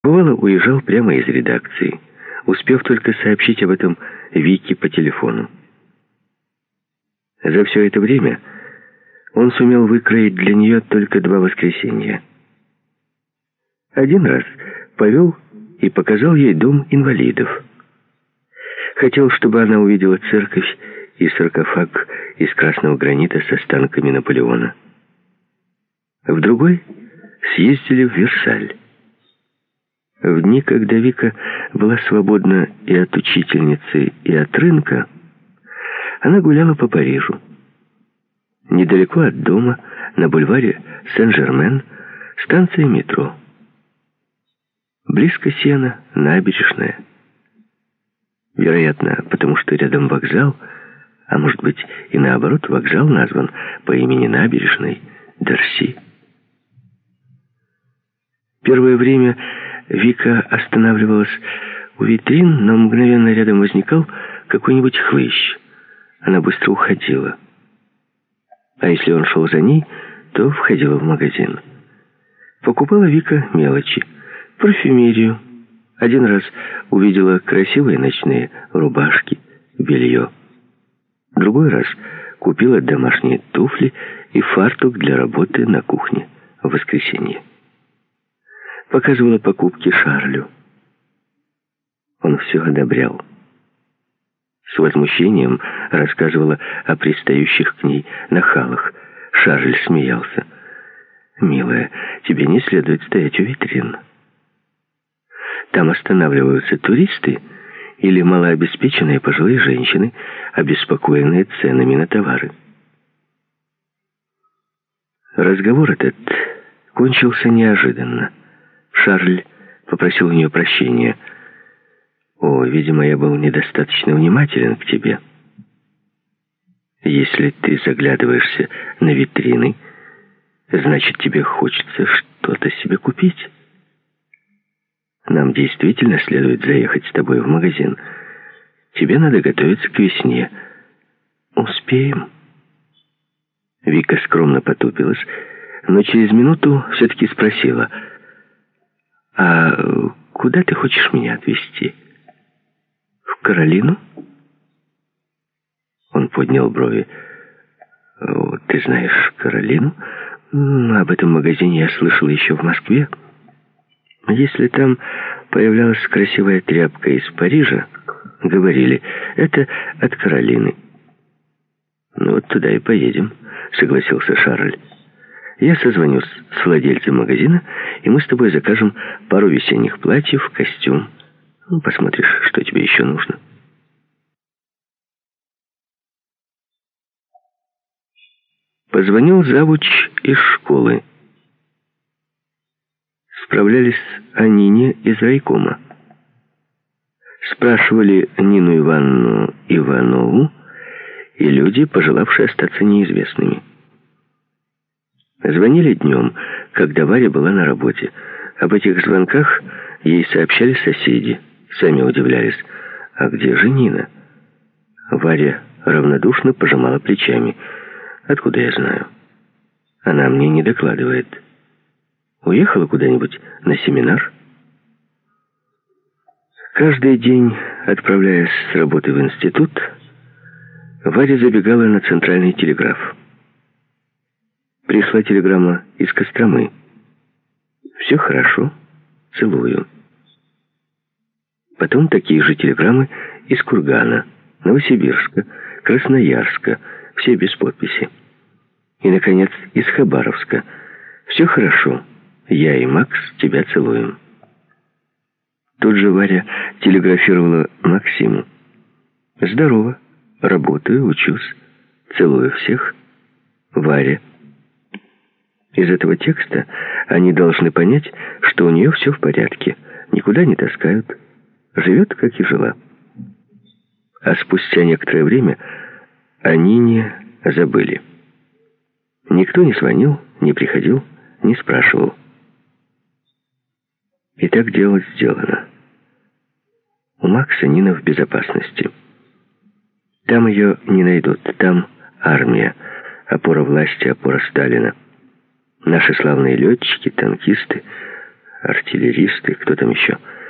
Бывало, уезжал прямо из редакции, успев только сообщить об этом Вике по телефону. За все это время он сумел выкроить для нее только 2 воскресенья. Один раз повел и показал ей дом инвалидов. Хотел, чтобы она увидела церковь и саркофаг из красного гранита с останками Наполеона. В другой съездили в Версаль. В дни, когда Вика была свободна и от учительницы, и от рынка, она гуляла по Парижу. Недалеко от дома, на бульваре Сен-Жермен, станция метро. Близко Сена, набережная. Вероятно, потому что рядом вокзал, а может быть и наоборот, вокзал назван по имени набережной Дерси. Первое время Вика останавливалась у витрин, но мгновенно рядом возникал какой-нибудь хлыщ. Она быстро уходила. А если он шел за ней, то входила в магазин. Покупала Вика мелочи. Парфюмерию. Один раз увидела красивые ночные рубашки, белье. Другой раз купила домашние туфли и фартук для работы на кухне в воскресенье. Показывала покупки Шарлю. Он все одобрял. С возмущением рассказывала о пристающих к ней нахалах. Шарль смеялся. «Милая, тебе не следует стоять у витрин. Там останавливаются туристы или малообеспеченные пожилые женщины, обеспокоенные ценами на товары». Разговор этот кончился неожиданно. Шарль попросил у нее прощения. «О, видимо, я был недостаточно внимателен к тебе. Если ты заглядываешься на витрины, значит, тебе хочется что-то себе купить. Нам действительно следует заехать с тобой в магазин. Тебе надо готовиться к весне. Успеем?» Вика скромно потупилась, но через минуту все-таки спросила: «А куда ты хочешь меня отвезти? В Каролину?» Он поднял брови. «Ты знаешь Каролину? Об этом магазине я слышал еще в Москве. Если там появлялась красивая тряпка из Парижа, говорили, это от Каролины». «Ну вот туда и поедем», — согласился Шарль. «Я созвонюсь с владельцем магазина, и мы с тобой закажем пару весенних платьев, костюм. Посмотришь, что тебе еще нужно». Позвонил завуч из школы. Справлялись о Нине из райкома. Спрашивали Нину Ивановну Иванову и люди, пожелавшие остаться неизвестными. Звонили днем, когда Варя была на работе. Об этих звонках ей сообщали соседи. Сами удивлялись: а где же Нина? Варя равнодушно пожимала плечами. Откуда я знаю? Она мне не докладывает. Уехала куда-нибудь на семинар? Каждый день, отправляясь с работы в институт, Варя забегала на центральный телеграф. Пришла телеграмма из Костромы. «Все хорошо, целую». Потом такие же телеграммы из Кургана, Новосибирска, Красноярска, все без подписи. И, наконец, из Хабаровска. «Все хорошо, я и Макс тебя целуем». Тут же Варя телеграфировала Максиму: «Здорово, работаю, учусь, целую всех, Варя». Из этого текста они должны понять, что у нее все в порядке, никуда не таскают, живет, как и жила. А спустя некоторое время о Нине забыли. Никто не звонил, не приходил, не спрашивал. И так дело сделано. У Макса Нина в безопасности. Там ее не найдут, там армия, опора власти, опора Сталина. Наши славные летчики, танкисты, артиллеристы, кто там еще?